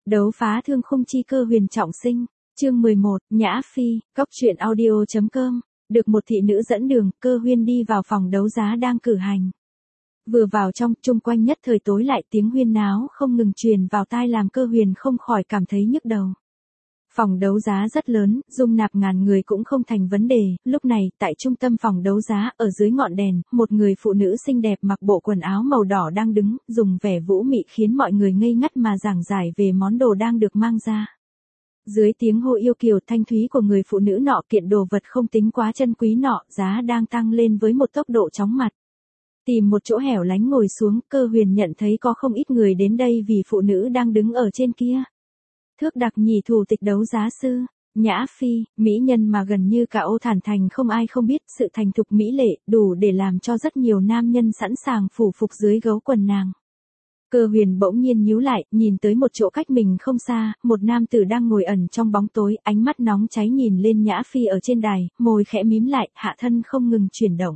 Đấu phá thương khung chi cơ huyền trọng sinh, chương 11, Nhã Phi, Cóc truyện audio.com, được một thị nữ dẫn đường, cơ huyên đi vào phòng đấu giá đang cử hành. Vừa vào trong, chung quanh nhất thời tối lại tiếng huyên náo không ngừng truyền vào tai làm cơ huyền không khỏi cảm thấy nhức đầu. Phòng đấu giá rất lớn, dung nạp ngàn người cũng không thành vấn đề, lúc này, tại trung tâm phòng đấu giá, ở dưới ngọn đèn, một người phụ nữ xinh đẹp mặc bộ quần áo màu đỏ đang đứng, dùng vẻ vũ mị khiến mọi người ngây ngất mà giảng giải về món đồ đang được mang ra. Dưới tiếng hô yêu kiều thanh thúy của người phụ nữ nọ, kiện đồ vật không tính quá chân quý nọ, giá đang tăng lên với một tốc độ chóng mặt. Tìm một chỗ hẻo lánh ngồi xuống, cơ huyền nhận thấy có không ít người đến đây vì phụ nữ đang đứng ở trên kia. Thước đặc nhì thủ tịch đấu giá sư, Nhã Phi, mỹ nhân mà gần như cả Ô Thản Thành không ai không biết, sự thành thục mỹ lệ, đủ để làm cho rất nhiều nam nhân sẵn sàng phủ phục dưới gấu quần nàng. Cơ huyền bỗng nhiên nhíu lại, nhìn tới một chỗ cách mình không xa, một nam tử đang ngồi ẩn trong bóng tối, ánh mắt nóng cháy nhìn lên Nhã Phi ở trên đài, môi khẽ mím lại, hạ thân không ngừng chuyển động.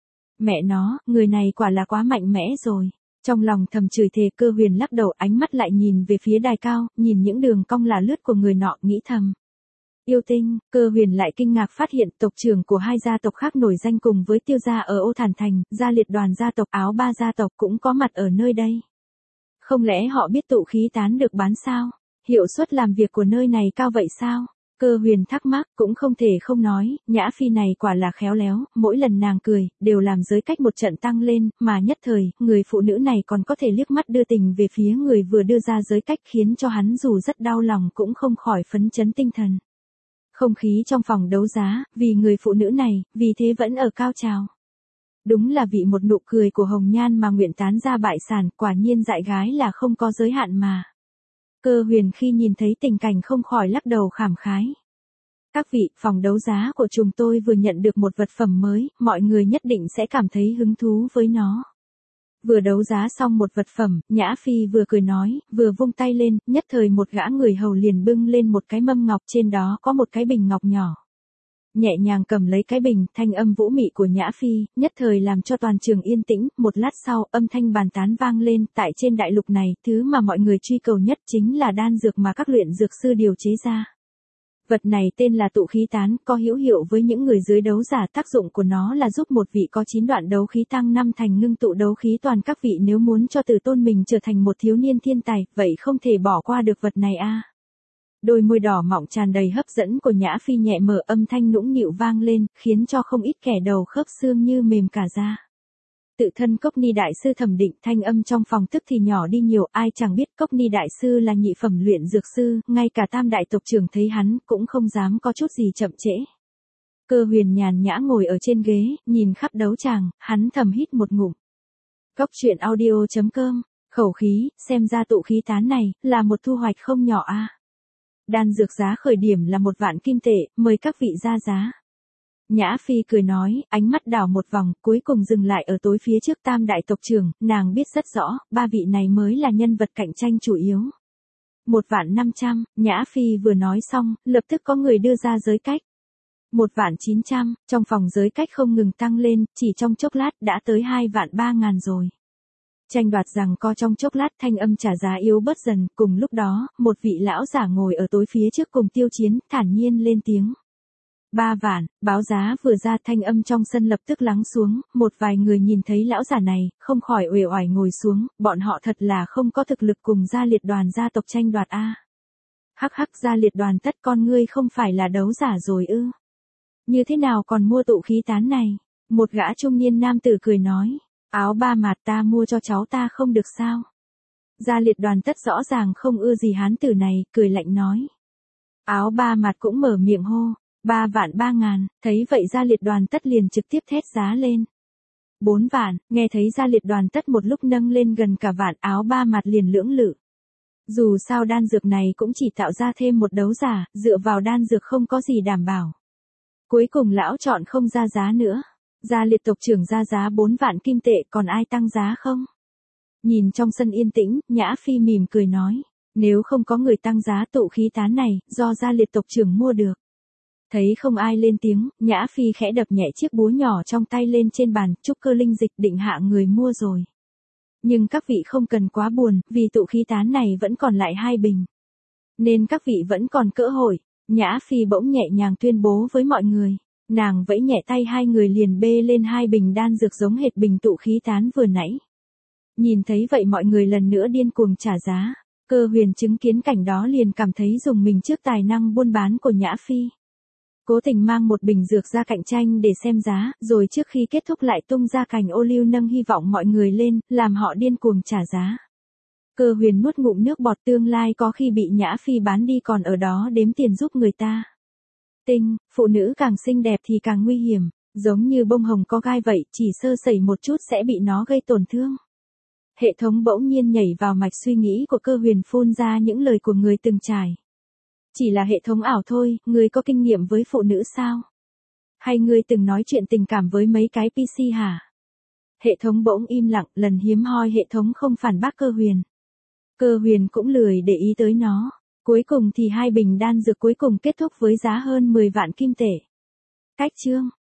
Mẹ nó, người này quả là quá mạnh mẽ rồi. Trong lòng thầm chửi thề, cơ huyền lắc đầu, ánh mắt lại nhìn về phía đài cao, nhìn những đường cong là lướt của người nọ, nghĩ thầm. Yêu tinh, cơ huyền lại kinh ngạc phát hiện tộc trưởng của hai gia tộc khác nổi danh cùng với Tiêu gia ở Ô Thản Thành, gia liệt đoàn gia tộc Áo Ba gia tộc cũng có mặt ở nơi đây. Không lẽ họ biết tụ khí tán được bán sao? Hiệu suất làm việc của nơi này cao vậy sao? Cơ huyền thắc mắc, cũng không thể không nói, Nhã Phi này quả là khéo léo, mỗi lần nàng cười, đều làm giới cách một trận tăng lên, mà nhất thời, người phụ nữ này còn có thể liếc mắt đưa tình về phía người vừa đưa ra giới cách, khiến cho hắn dù rất đau lòng cũng không khỏi phấn chấn tinh thần. Không khí trong phòng đấu giá, vì người phụ nữ này, vì thế vẫn ở cao trào. Đúng là vì một nụ cười của hồng nhan mà nguyện tán ra bại sản, quả nhiên dại gái là không có giới hạn mà. Cơ huyền khi nhìn thấy tình cảnh không khỏi lắc đầu khảm khái. Các vị, phòng đấu giá của chúng tôi vừa nhận được một vật phẩm mới, mọi người nhất định sẽ cảm thấy hứng thú với nó. Vừa đấu giá xong một vật phẩm, Nhã Phi vừa cười nói, vừa vung tay lên, nhất thời một gã người hầu liền bưng lên một cái mâm ngọc, trên đó có một cái bình ngọc nhỏ. Nhẹ nhàng cầm lấy cái bình, thanh âm vũ mị của Nhã Phi, nhất thời làm cho toàn trường yên tĩnh, một lát sau, âm thanh bàn tán vang lên, tại trên đại lục này, thứ mà mọi người truy cầu nhất chính là đan dược mà các luyện dược sư điều chế ra. Vật này tên là tụ khí tán, có hữu hiệu với những người dưới đấu giả, tác dụng của nó là giúp một vị có 9 đoạn đấu khí tăng 5 thành ngưng tụ đấu khí toàn các vị, nếu muốn cho tử tôn mình trở thành một thiếu niên thiên tài, vậy không thể bỏ qua được vật này a. Đôi môi đỏ mọng tràn đầy hấp dẫn của Nhã Phi nhẹ mở, âm thanh nũng nịu vang lên, khiến cho không ít kẻ đầu khớp xương như mềm cả da. Tự thân Cốc Ni đại sư thẩm định, thanh âm trong phòng tức thì nhỏ đi nhiều, ai chẳng biết Cốc Ni đại sư là nhị phẩm luyện dược sư, ngay cả tam đại tộc trưởng thấy hắn cũng không dám có chút gì chậm trễ. Cơ huyền nhàn nhã ngồi ở trên ghế, nhìn khắp đấu tràng, hắn thầm hít một ngụm. Cóc truyện audio.com, khẩu khí, xem ra tụ khí tán này là một thu hoạch không nhỏ a. Đan dược giá khởi điểm là 1 vạn kim tệ, mời các vị ra giá. Nhã Phi cười nói, ánh mắt đảo một vòng, cuối cùng dừng lại ở tối phía trước tam đại tộc trưởng, nàng biết rất rõ, 3 vị này mới là nhân vật cạnh tranh chủ yếu. 1.500.000, Nhã Phi vừa nói xong, lập tức có người đưa ra giới cách. 1.900.000, trong phòng giới cách không ngừng tăng lên, chỉ trong chốc lát đã tới 2.300.000 rồi. Tranh đoạt rằng co trong chốc lát, thanh âm trả giá yếu bớt dần, cùng lúc đó, một vị lão giả ngồi ở tối phía trước cùng Tiêu Chiến, thản nhiên lên tiếng. 3 vạn, báo giá vừa ra, thanh âm trong sân lập tức lắng xuống, một vài người nhìn thấy lão giả này, không khỏi uể oải ngồi xuống, bọn họ thật là không có thực lực cùng gia liệt đoàn gia tộc tranh đoạt a. Hắc hắc, gia liệt đoàn tất con ngươi không phải là đấu giả rồi ư? Như thế nào còn mua tụ khí tán này? Một gã trung niên nam tử cười nói. Áo Ba Mạt, ta mua cho cháu ta không được sao? Gia liệt đoàn tất rõ ràng không ưa gì hán tử này, cười lạnh nói. Áo Ba Mạt cũng mở miệng hô, 3.300.000, thấy vậy gia liệt đoàn tất liền trực tiếp thét giá lên. 4 vạn, nghe thấy gia liệt đoàn tất một lúc nâng lên gần cả vạn, Áo Ba Mạt liền lưỡng lự. Dù sao đan dược này cũng chỉ tạo ra thêm một đấu giả, dựa vào đan dược không có gì đảm bảo. Cuối cùng lão chọn không ra giá nữa. Gia liệt tộc trưởng ra giá 4 vạn kim tệ, còn ai tăng giá không? Nhìn trong sân yên tĩnh, Nhã Phi mỉm cười nói, nếu không có người tăng giá tụ khí tán này, do gia liệt tộc trưởng mua được. Thấy không ai lên tiếng, Nhã Phi khẽ đập nhẹ chiếc búa nhỏ trong tay lên trên bàn, trúc cơ linh dịch định hạ người mua rồi. Nhưng các vị không cần quá buồn, vì tụ khí tán này vẫn còn lại 2 bình. nên các vị vẫn còn cơ hội. Nhã Phi bỗng nhẹ nhàng tuyên bố với mọi người. Nàng vẫy nhẹ tay, hai người liền bê lên hai bình đan dược giống hệt bình tụ khí tán vừa nãy. Nhìn thấy vậy mọi người lần nữa điên cuồng trả giá. Cơ Huyền chứng kiến cảnh đó liền cảm thấy rùng mình trước tài năng buôn bán của Nhã Phi. Cố tình mang một bình dược ra cạnh tranh để xem giá, rồi trước khi kết thúc lại tung ra cành ô liu nâng hy vọng mọi người lên, làm họ điên cuồng trả giá. Cơ Huyền nuốt ngụm nước bọt, tương lai có khi bị Nhã Phi bán đi còn ở đó đếm tiền giúp người ta. Phụ nữ càng xinh đẹp thì càng nguy hiểm, giống như bông hồng có gai vậy, chỉ sơ sẩy một chút sẽ bị nó gây tổn thương. Hệ thống bỗng nhiên nhảy vào mạch suy nghĩ của Cơ Huyền, phun ra những lời của người từng trải. Chỉ là hệ thống ảo thôi, ngươi có kinh nghiệm với phụ nữ sao? Hay ngươi từng nói chuyện tình cảm với mấy cái PC hả? Hệ thống bỗng im lặng, lần hiếm hoi hệ thống không phản bác Cơ Huyền. Cơ Huyền cũng lười để ý tới nó. Cuối cùng thì hai bình đan dược cuối cùng kết thúc với giá hơn 10 vạn kim tệ. Cách chương